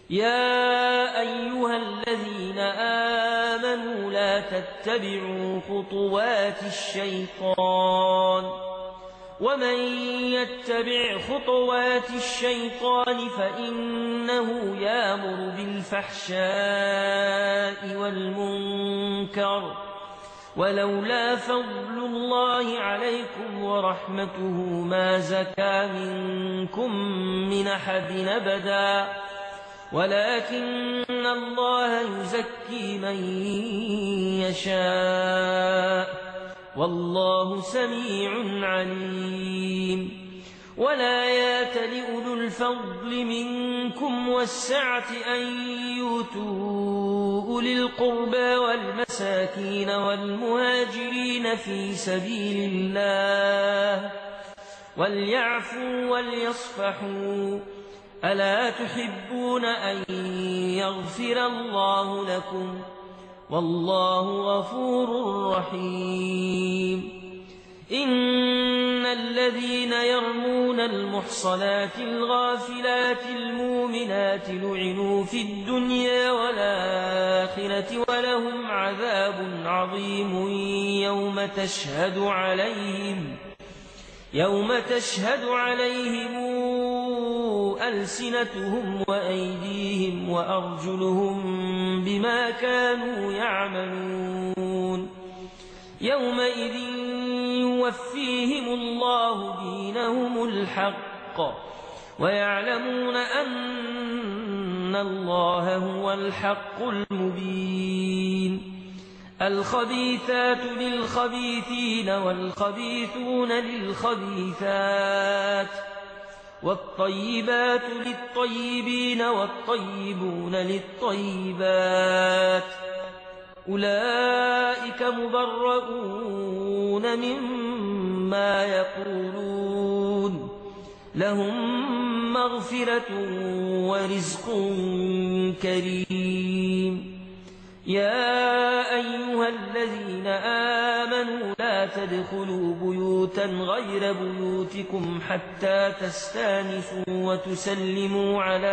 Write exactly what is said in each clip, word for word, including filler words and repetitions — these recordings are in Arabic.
يا أيها الذين آمنوا لا تتبعوا خطوات الشيطان ومن يتبع خطوات الشيطان فإنه يأمر بالفحشاء والمنكر ولولا فضل الله عليكم ورحمته ما زكى منكم من أحد أبدا ولكن الله يزكي من يشاء والله سميع عليم. ولا يأتل أولو الفضل منكم والسعة أن يؤتوا أولي القربى والمساكين والمهاجرين في سبيل الله وليعفوا وليصفحوا ألا تحبون أن يغفر الله لكم والله غفور رحيم. إن الذين يرمون المحصنات الغافلات المؤمنات لعنوا في الدنيا والآخرة ولهم عذاب عظيم يوم تشهد عليهم يوم تشهد عليهم ألسنتهم وأيديهم وأرجلهم بما كانوا يعملون يومئذ يوفيهم الله دينهم الحق ويعلمون أن الله هو الحق المبين. الخبيثات للخبيثين والخبيثون للخبيثات والطيبات للطيبين والطيبون للطيبات أولئك مبرؤون مما يقولون لهم مغفرة ورزق كريم. يا أيها الذين آمنوا لا تدخلوا بيوتا غير بيوتكم حتى تستانسوا وتسلموا على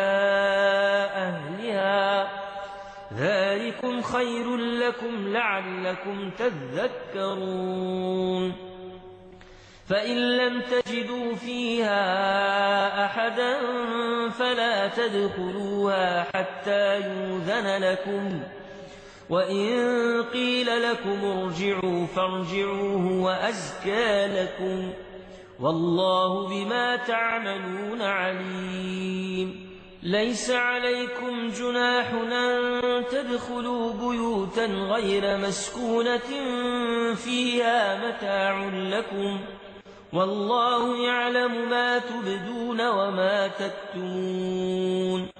أهلها ذلكم خير لكم لعلكم تذكرون. فإن لم تجدوا فيها أحدا فلا تدخلوها حتى يؤذن لكم وإن قيل لكم ارجعوا فارجعوا هو أزكى لكم والله بما تعملون عليم. ليس عليكم جناح أن تدخلوا بيوتا غير مسكونة فيها متاع لكم والله يعلم ما تبدون وما تكتمون.